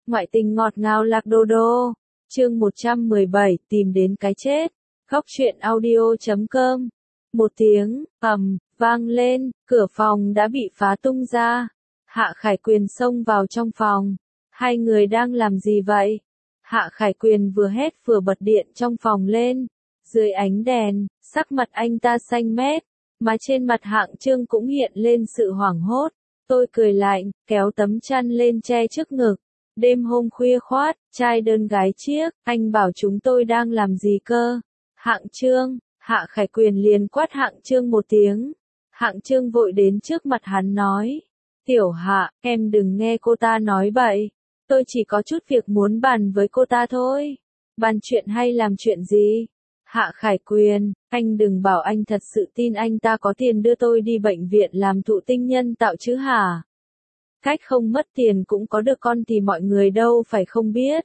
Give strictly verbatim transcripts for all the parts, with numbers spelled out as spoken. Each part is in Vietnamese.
Ngoại tình ngọt ngào lạc đô đô. Chương một trăm mười bảy, tìm đến cái chết. Góc truyện audio chấm com. Một tiếng, ầm, vang lên, cửa phòng đã bị phá tung ra. Hạ Khải Quyền xông vào trong phòng. Hai người đang làm gì vậy? Hạ Khải Quyền vừa hét vừa bật điện trong phòng lên. Dưới ánh đèn, sắc mặt anh ta xanh mét, mà trên mặt Hạng Trương cũng hiện lên sự hoảng hốt. Tôi cười lạnh, kéo tấm chăn lên che trước ngực. Đêm hôm khuya khoát, trai đơn gái chiếc, anh bảo chúng tôi đang làm gì cơ? Hạng Trương, Hạ Khải Quyền liền quát Hạng Trương một tiếng. Hạng Trương vội đến trước mặt hắn nói. Tiểu Hạ, em đừng nghe cô ta nói bậy. Tôi chỉ có chút việc muốn bàn với cô ta thôi. Bàn chuyện hay làm chuyện gì? Hạ Khải Quyền, anh đừng bảo anh thật sự tin anh ta có tiền đưa tôi đi bệnh viện làm thụ tinh nhân tạo chứ hả? Cách không mất tiền cũng có được con thì mọi người đâu phải không biết.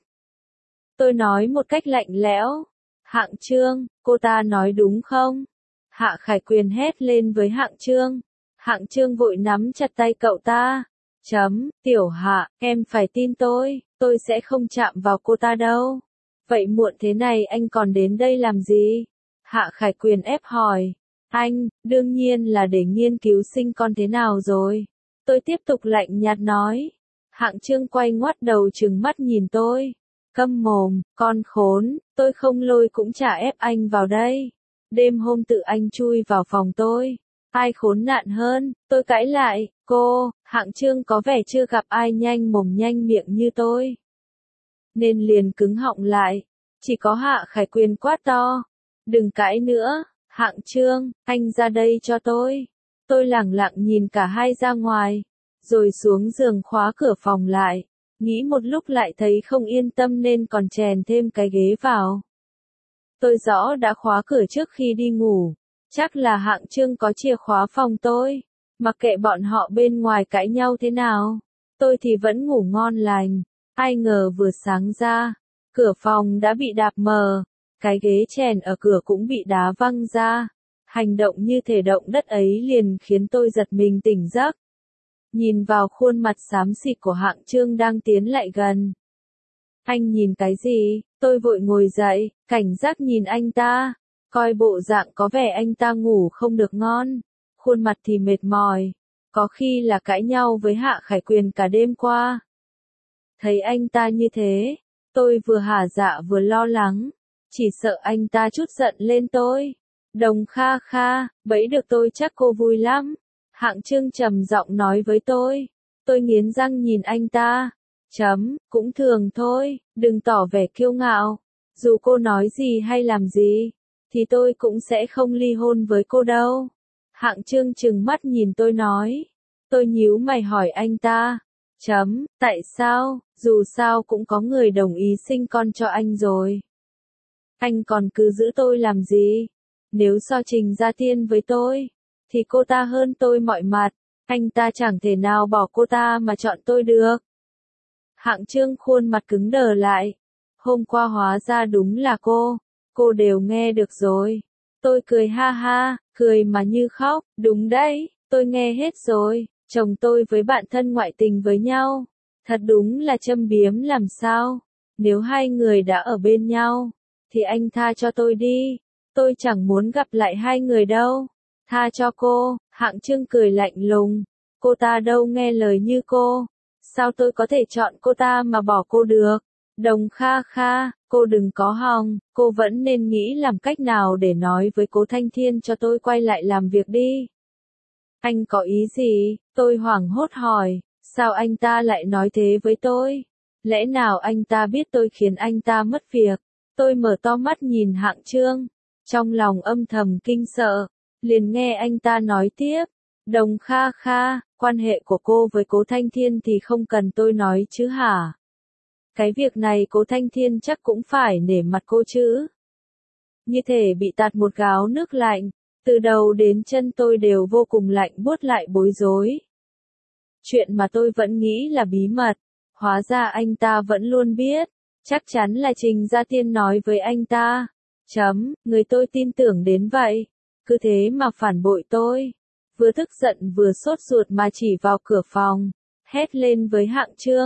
Tôi nói một cách lạnh lẽo. Hạng Trương, cô ta nói đúng không? Hạ Khải Quyền hét lên với Hạng Trương. Hạng Trương vội nắm chặt tay cậu ta. Chấm, Tiểu Hạ, em phải tin tôi, tôi sẽ không chạm vào cô ta đâu. Vậy muộn thế này anh còn đến đây làm gì? Hạ Khải Quyền ép hỏi. Anh, đương nhiên là để nghiên cứu sinh con thế nào rồi. Tôi tiếp tục lạnh nhạt nói. Hạng Trương quay ngoắt đầu trừng mắt nhìn tôi. Câm mồm, con khốn, tôi không lôi cũng chả ép anh vào đây. Đêm hôm tự anh chui vào phòng tôi. Ai khốn nạn hơn, tôi cãi lại, cô, Hạng Trương có vẻ chưa gặp ai nhanh mồm nhanh miệng như tôi. Nên liền cứng họng lại. Chỉ có Hạ Khải Quyền quát to. Đừng cãi nữa, Hạng Trương, anh ra đây cho tôi. Tôi lẳng lặng nhìn cả hai ra ngoài, rồi xuống giường khóa cửa phòng lại. Nghĩ một lúc lại thấy không yên tâm nên còn chèn thêm cái ghế vào. Tôi rõ đã khóa cửa trước khi đi ngủ. Chắc là Hạng Trương có chìa khóa phòng tôi. Mặc kệ bọn họ bên ngoài cãi nhau thế nào, tôi thì vẫn ngủ ngon lành. Ai ngờ vừa sáng ra, cửa phòng đã bị đạp mờ. Cái ghế chèn ở cửa cũng bị đá văng ra. Hành động như thể động đất ấy liền khiến tôi giật mình tỉnh giấc. Nhìn vào khuôn mặt xám xịt của Hạng Trương đang tiến lại gần. Anh nhìn cái gì? Tôi vội ngồi dậy, cảnh giác nhìn anh ta. Coi bộ dạng có vẻ anh ta ngủ không được ngon. Khuôn mặt thì mệt mỏi. Có khi là cãi nhau với Hạ Khải Quyền cả đêm qua. Thấy anh ta như thế, tôi vừa hả dạ vừa lo lắng. Chỉ sợ anh ta chút giận lên tôi. Đồng Kha Kha, bẫy được tôi chắc cô vui lắm. Hạng Trương trầm giọng nói với tôi. Tôi nghiến răng nhìn anh ta. Chấm, cũng thường thôi, đừng tỏ vẻ kiêu ngạo. Dù cô nói gì hay làm gì, thì tôi cũng sẽ không ly hôn với cô đâu. Hạng Trương trừng mắt nhìn tôi nói. Tôi nhíu mày hỏi anh ta. Chấm, tại sao, dù sao cũng có người đồng ý sinh con cho anh rồi. Anh còn cứ giữ tôi làm gì? Nếu so Trình Gia Tiên với tôi, thì cô ta hơn tôi mọi mặt. Anh ta chẳng thể nào bỏ cô ta mà chọn tôi được. Hạng Trương khuôn mặt cứng đờ lại. Hôm qua hóa ra đúng là cô. Cô đều nghe được rồi. Tôi cười ha ha, cười mà như khóc. Đúng đấy, tôi nghe hết rồi. Chồng tôi với bạn thân ngoại tình với nhau. Thật đúng là châm biếm làm sao. Nếu hai người đã ở bên nhau, thì anh tha cho tôi đi. Tôi chẳng muốn gặp lại hai người đâu. Tha cho cô, Hạng Trương cười lạnh lùng. Cô ta đâu nghe lời như cô. Sao tôi có thể chọn cô ta mà bỏ cô được? Đồng Kha Kha, cô đừng có hòng, cô vẫn nên nghĩ làm cách nào để nói với Cố Thanh Thiên cho tôi quay lại làm việc đi. Anh có ý gì? Tôi hoảng hốt hỏi, sao anh ta lại nói thế với tôi? Lẽ nào anh ta biết tôi khiến anh ta mất việc? Tôi mở to mắt nhìn Hạng Trương, trong lòng âm thầm kinh sợ, liền nghe anh ta nói tiếp. Đồng Kha Kha, quan hệ của cô với Cố Thanh Thiên thì không cần tôi nói chứ hả? Cái việc này Cố Thanh Thiên chắc cũng phải nể mặt cô chứ. Như thể bị tạt một gáo nước lạnh, từ đầu đến chân tôi đều vô cùng lạnh buốt lại bối rối. Chuyện mà tôi vẫn nghĩ là bí mật, hóa ra anh ta vẫn luôn biết, chắc chắn là Trình Gia Tiên nói với anh ta. Chấm, người tôi tin tưởng đến vậy, cứ thế mà phản bội tôi. Vừa tức giận vừa sốt ruột mà chỉ vào cửa phòng, hét lên với Hạng Trương.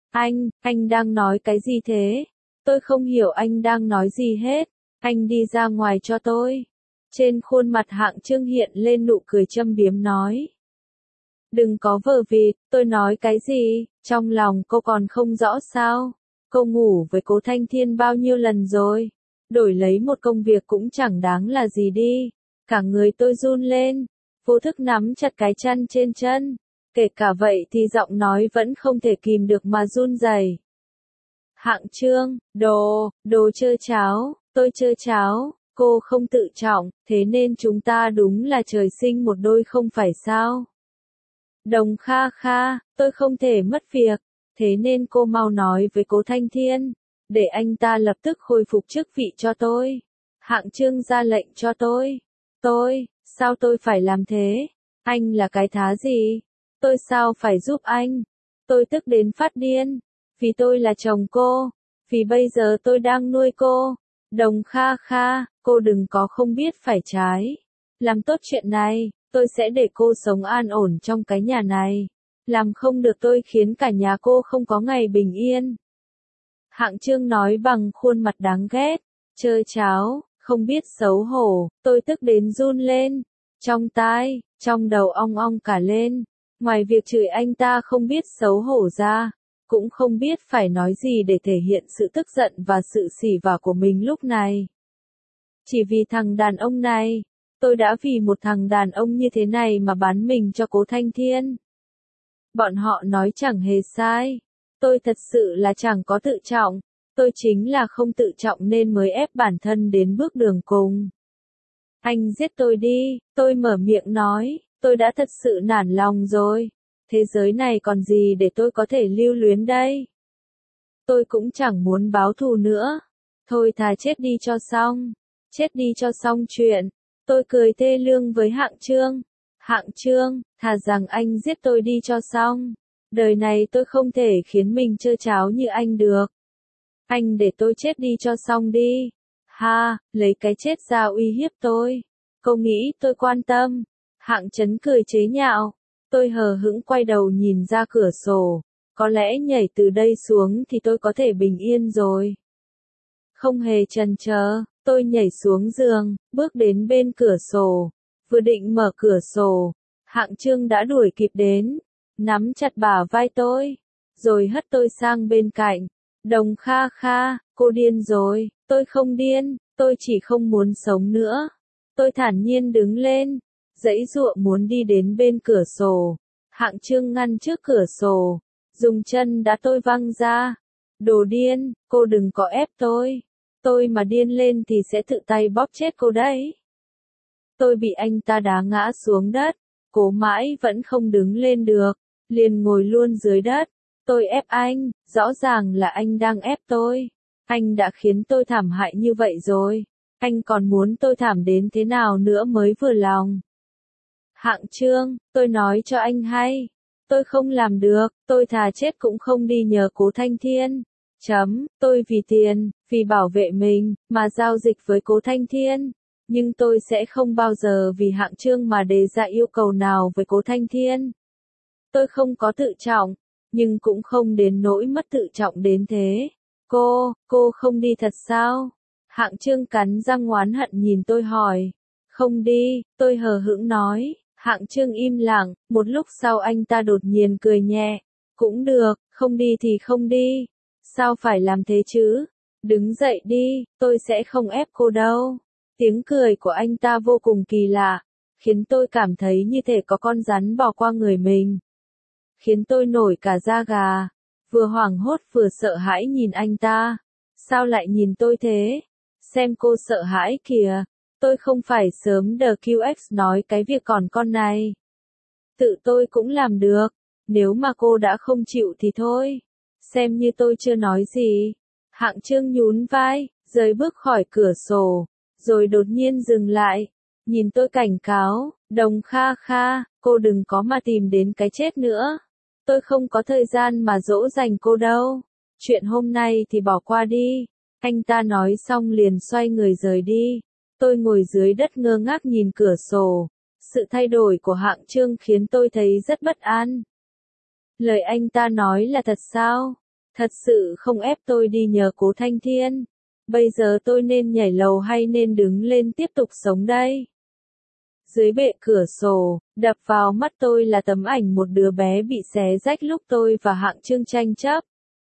Anh, anh đang nói cái gì thế? Tôi không hiểu anh đang nói gì hết. Anh đi ra ngoài cho tôi. Trên khuôn mặt Hạng Chương hiện lên nụ cười châm biếm nói. Đừng có vờ vịt, tôi nói cái gì, trong lòng cô còn không rõ sao? Cô ngủ với Cố Thanh Thiên bao nhiêu lần rồi? Đổi lấy một công việc cũng chẳng đáng là gì đi. Cả người tôi run lên, vô thức nắm chặt cái chăn trên chân. Kể cả vậy thì giọng nói vẫn không thể kìm được mà run rẩy. Hạng Chương, đồ, đồ chơ cháo, tôi chơ cháo, cô không tự trọng, thế nên chúng ta đúng là trời sinh một đôi không phải sao? Đồng Kha Kha, tôi không thể mất việc, thế nên cô mau nói với Cố Thanh Thiên, để anh ta lập tức khôi phục chức vị cho tôi. Hạng Chương ra lệnh cho tôi. Tôi, sao tôi phải làm thế? Anh là cái thá gì? Tôi sao phải giúp anh? Tôi tức đến phát điên. Vì tôi là chồng cô. Vì bây giờ tôi đang nuôi cô. Đồng Kha Kha, cô đừng có không biết phải trái. Làm tốt chuyện này, tôi sẽ để cô sống an ổn trong cái nhà này. Làm không được tôi khiến cả nhà cô không có ngày bình yên. Hạng Chương nói bằng khuôn mặt đáng ghét. Chơ cháo, không biết xấu hổ, tôi tức đến run lên. Trong tai, trong đầu ong ong cả lên. Ngoài việc chửi anh ta không biết xấu hổ ra, cũng không biết phải nói gì để thể hiện sự tức giận và sự xỉ vả của mình lúc này. Chỉ vì thằng đàn ông này, tôi đã vì một thằng đàn ông như thế này mà bán mình cho Cố Thanh Thiên. Bọn họ nói chẳng hề sai. Tôi thật sự là chẳng có tự trọng. Tôi chính là không tự trọng nên mới ép bản thân đến bước đường cùng. Anh giết tôi đi, tôi mở miệng nói, tôi đã thật sự nản lòng rồi. Thế giới này còn gì để tôi có thể lưu luyến đây? Tôi cũng chẳng muốn báo thù nữa. Thôi thà chết đi cho xong. Chết đi cho xong chuyện. Tôi cười thê lương với Hạng Chương. Hạng Chương, thà rằng anh giết tôi đi cho xong. Đời này tôi không thể khiến mình trơ cháo như anh được. Anh để tôi chết đi cho xong đi. Ha, lấy cái chết ra uy hiếp tôi. Cô nghĩ tôi quan tâm. Hạng Chấn cười chế nhạo. Tôi hờ hững quay đầu nhìn ra cửa sổ. Có lẽ nhảy từ đây xuống thì tôi có thể bình yên rồi. Không hề chần chờ, tôi nhảy xuống giường, bước đến bên cửa sổ. Vừa định mở cửa sổ, Hạng Chương đã đuổi kịp đến, nắm chặt bả vai tôi, rồi hất tôi sang bên cạnh. Đồng Kha Kha, cô điên rồi, tôi không điên, tôi chỉ không muốn sống nữa. Tôi thản nhiên đứng lên, giãy giụa muốn đi đến bên cửa sổ. Hạng Chương ngăn trước cửa sổ, dùng chân đá tôi văng ra. Đồ điên, cô đừng có ép tôi. Tôi mà điên lên thì sẽ tự tay bóp chết cô đấy. Tôi bị anh ta đá ngã xuống đất, cố mãi vẫn không đứng lên được, liền ngồi luôn dưới đất. Tôi ép anh, rõ ràng là anh đang ép tôi. Anh đã khiến tôi thảm hại như vậy rồi. Anh còn muốn tôi thảm đến thế nào nữa mới vừa lòng. Hạng Chương, tôi nói cho anh hay. Tôi không làm được, tôi thà chết cũng không đi nhờ Cố Thanh Thiên. Chấm, tôi vì tiền, vì bảo vệ mình, mà giao dịch với Cố Thanh Thiên. Nhưng tôi sẽ không bao giờ vì Hạng Chương mà đề ra yêu cầu nào với Cố Thanh Thiên. Tôi không có tự trọng, nhưng cũng không đến nỗi mất tự trọng đến thế. Cô, cô không đi thật sao? Hạng Chương cắn răng oán hận nhìn tôi hỏi. Không đi, tôi hờ hững nói. Hạng Chương im lặng, một lúc sau anh ta đột nhiên cười nhẹ. Cũng được, không đi thì không đi. Sao phải làm thế chứ? Đứng dậy đi, tôi sẽ không ép cô đâu. Tiếng cười của anh ta vô cùng kỳ lạ, khiến tôi cảm thấy như thể có con rắn bò qua người mình. Khiến tôi nổi cả da gà, vừa hoảng hốt vừa sợ hãi nhìn anh ta. Sao lại nhìn tôi thế? Xem cô sợ hãi kìa. Tôi không phải sớm đờ quy ích nói cái việc còn con này. Tự tôi cũng làm được. Nếu mà cô đã không chịu thì thôi. Xem như tôi chưa nói gì. Hạng Chương nhún vai, rời bước khỏi cửa sổ, rồi đột nhiên dừng lại. Nhìn tôi cảnh cáo, Đồng Kha Kha, cô đừng có mà tìm đến cái chết nữa. Tôi không có thời gian mà dỗ dành cô đâu. Chuyện hôm nay thì bỏ qua đi. Anh ta nói xong liền xoay người rời đi. Tôi ngồi dưới đất ngơ ngác nhìn cửa sổ. Sự thay đổi của Hạng Chương khiến tôi thấy rất bất an. Lời anh ta nói là thật sao? Thật sự không ép tôi đi nhờ Cố Thanh Thiên. Bây giờ tôi nên nhảy lầu hay nên đứng lên tiếp tục sống đây? Dưới bệ cửa sổ, đập vào mắt tôi là tấm ảnh một đứa bé bị xé rách lúc tôi và Hạng Trương tranh chấp.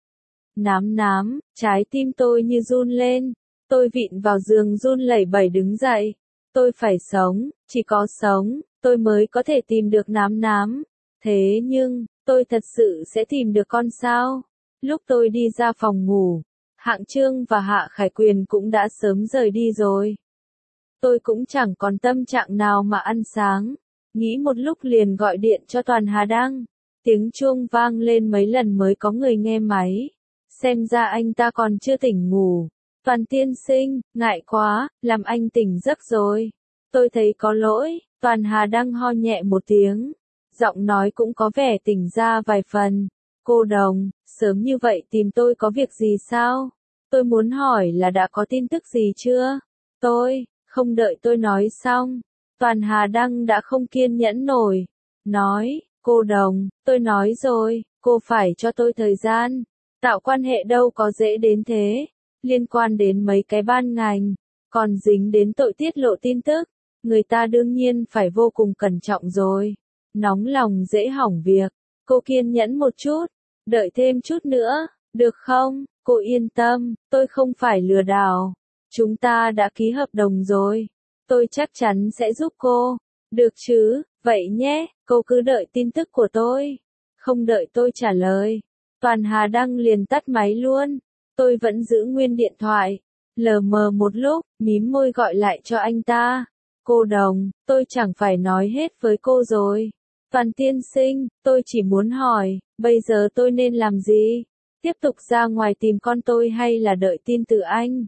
Nám nám, trái tim tôi như run lên. Tôi vịn vào giường run lẩy bẩy đứng dậy. Tôi phải sống, chỉ có sống, tôi mới có thể tìm được nám nám. Thế nhưng, tôi thật sự sẽ tìm được con sao? Lúc tôi đi ra phòng ngủ, Hạng Trương và Hạ Khải Quyền cũng đã sớm rời đi rồi. Tôi cũng chẳng còn tâm trạng nào mà ăn sáng. Nghĩ một lúc liền gọi điện cho Toàn Hà Đăng. Tiếng chuông vang lên mấy lần mới có người nghe máy. Xem ra anh ta còn chưa tỉnh ngủ. Toàn tiên sinh, ngại quá, làm anh tỉnh giấc rồi. Tôi thấy có lỗi. Toàn Hà Đăng ho nhẹ một tiếng. Giọng nói cũng có vẻ tỉnh ra vài phần. Cô Đồng, sớm như vậy tìm tôi có việc gì sao? Tôi muốn hỏi là đã có tin tức gì chưa? Tôi, không đợi tôi nói xong. Toàn Hà Đăng đã không kiên nhẫn nổi. Nói, cô Đồng, tôi nói rồi, cô phải cho tôi thời gian. Tạo quan hệ đâu có dễ đến thế. Liên quan đến mấy cái ban ngành. Còn dính đến tội tiết lộ tin tức. Người ta đương nhiên phải vô cùng cẩn trọng rồi. Nóng lòng dễ hỏng việc. Cô kiên nhẫn một chút. Đợi thêm chút nữa, được không? Cô yên tâm, tôi không phải lừa đảo. Chúng ta đã ký hợp đồng rồi. Tôi chắc chắn sẽ giúp cô. Được chứ, vậy nhé, cô cứ đợi tin tức của tôi. Không đợi tôi trả lời. Toàn Hà Đăng liền tắt máy luôn. Tôi vẫn giữ nguyên điện thoại. Lờ mờ một lúc, mím môi gọi lại cho anh ta. Cô Đồng, tôi chẳng phải nói hết với cô rồi. Toàn tiên sinh, tôi chỉ muốn hỏi, bây giờ tôi nên làm gì? Tiếp tục ra ngoài tìm con tôi hay là đợi tin từ anh?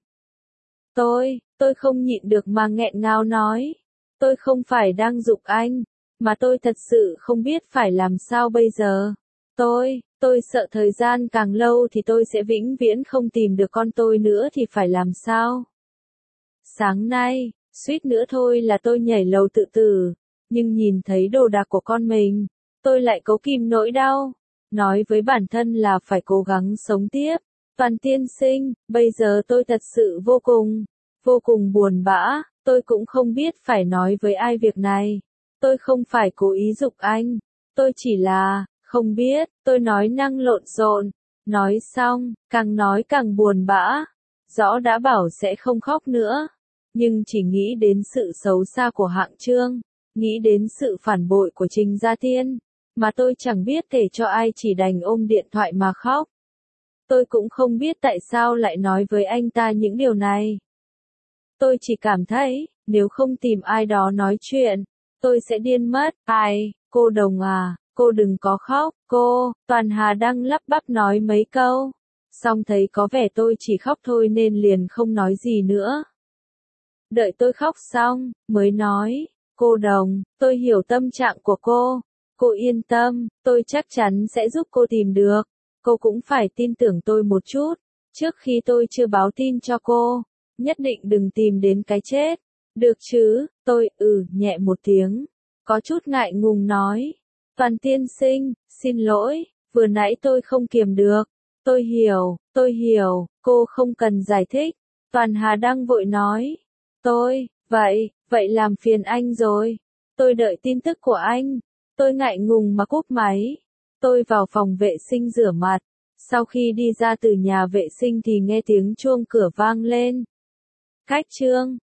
Tôi, tôi không nhịn được mà nghẹn ngào nói. Tôi không phải đang giục anh, mà tôi thật sự không biết phải làm sao bây giờ. Tôi, tôi sợ thời gian càng lâu thì tôi sẽ vĩnh viễn không tìm được con tôi nữa thì phải làm sao? Sáng nay, suýt nữa thôi là tôi nhảy lầu tự tử. Nhưng nhìn thấy đồ đạc của con mình, tôi lại cố kìm nỗi đau. Nói với bản thân là phải cố gắng sống tiếp. Toàn tiên sinh, bây giờ tôi thật sự vô cùng, vô cùng buồn bã. Tôi cũng không biết phải nói với ai việc này. Tôi không phải cố ý giục anh. Tôi chỉ là, không biết, tôi nói năng lộn xộn. Nói xong, càng nói càng buồn bã. Rõ đã bảo sẽ không khóc nữa. Nhưng chỉ nghĩ đến sự xấu xa của Hạng Trương. Nghĩ đến sự phản bội của Trình Gia Tiên, mà tôi chẳng biết kể cho ai chỉ đành ôm điện thoại mà khóc. Tôi cũng không biết tại sao lại nói với anh ta những điều này. Tôi chỉ cảm thấy, nếu không tìm ai đó nói chuyện, tôi sẽ điên mất. Ai, cô Đồng à, cô đừng có khóc, cô, Toàn Hà Đăng lắp bắp nói mấy câu. Xong thấy có vẻ tôi chỉ khóc thôi nên liền không nói gì nữa. Đợi tôi khóc xong, mới nói. Cô Đồng, tôi hiểu tâm trạng của cô. Cô yên tâm, tôi chắc chắn sẽ giúp cô tìm được. Cô cũng phải tin tưởng tôi một chút. Trước khi tôi chưa báo tin cho cô, nhất định đừng tìm đến cái chết. Được chứ, tôi, ừ, nhẹ một tiếng. Có chút ngại ngùng nói. Toàn tiên sinh, xin lỗi, vừa nãy tôi không kiềm được. Tôi hiểu, tôi hiểu, cô không cần giải thích. Toàn Hà Đăng vội nói. Tôi, vậy, vậy làm phiền anh rồi. Tôi đợi tin tức của anh. Tôi ngại ngùng mà cúp máy. Tôi vào phòng vệ sinh rửa mặt. Sau khi đi ra từ nhà vệ sinh thì nghe tiếng chuông cửa vang lên. Khách Trương,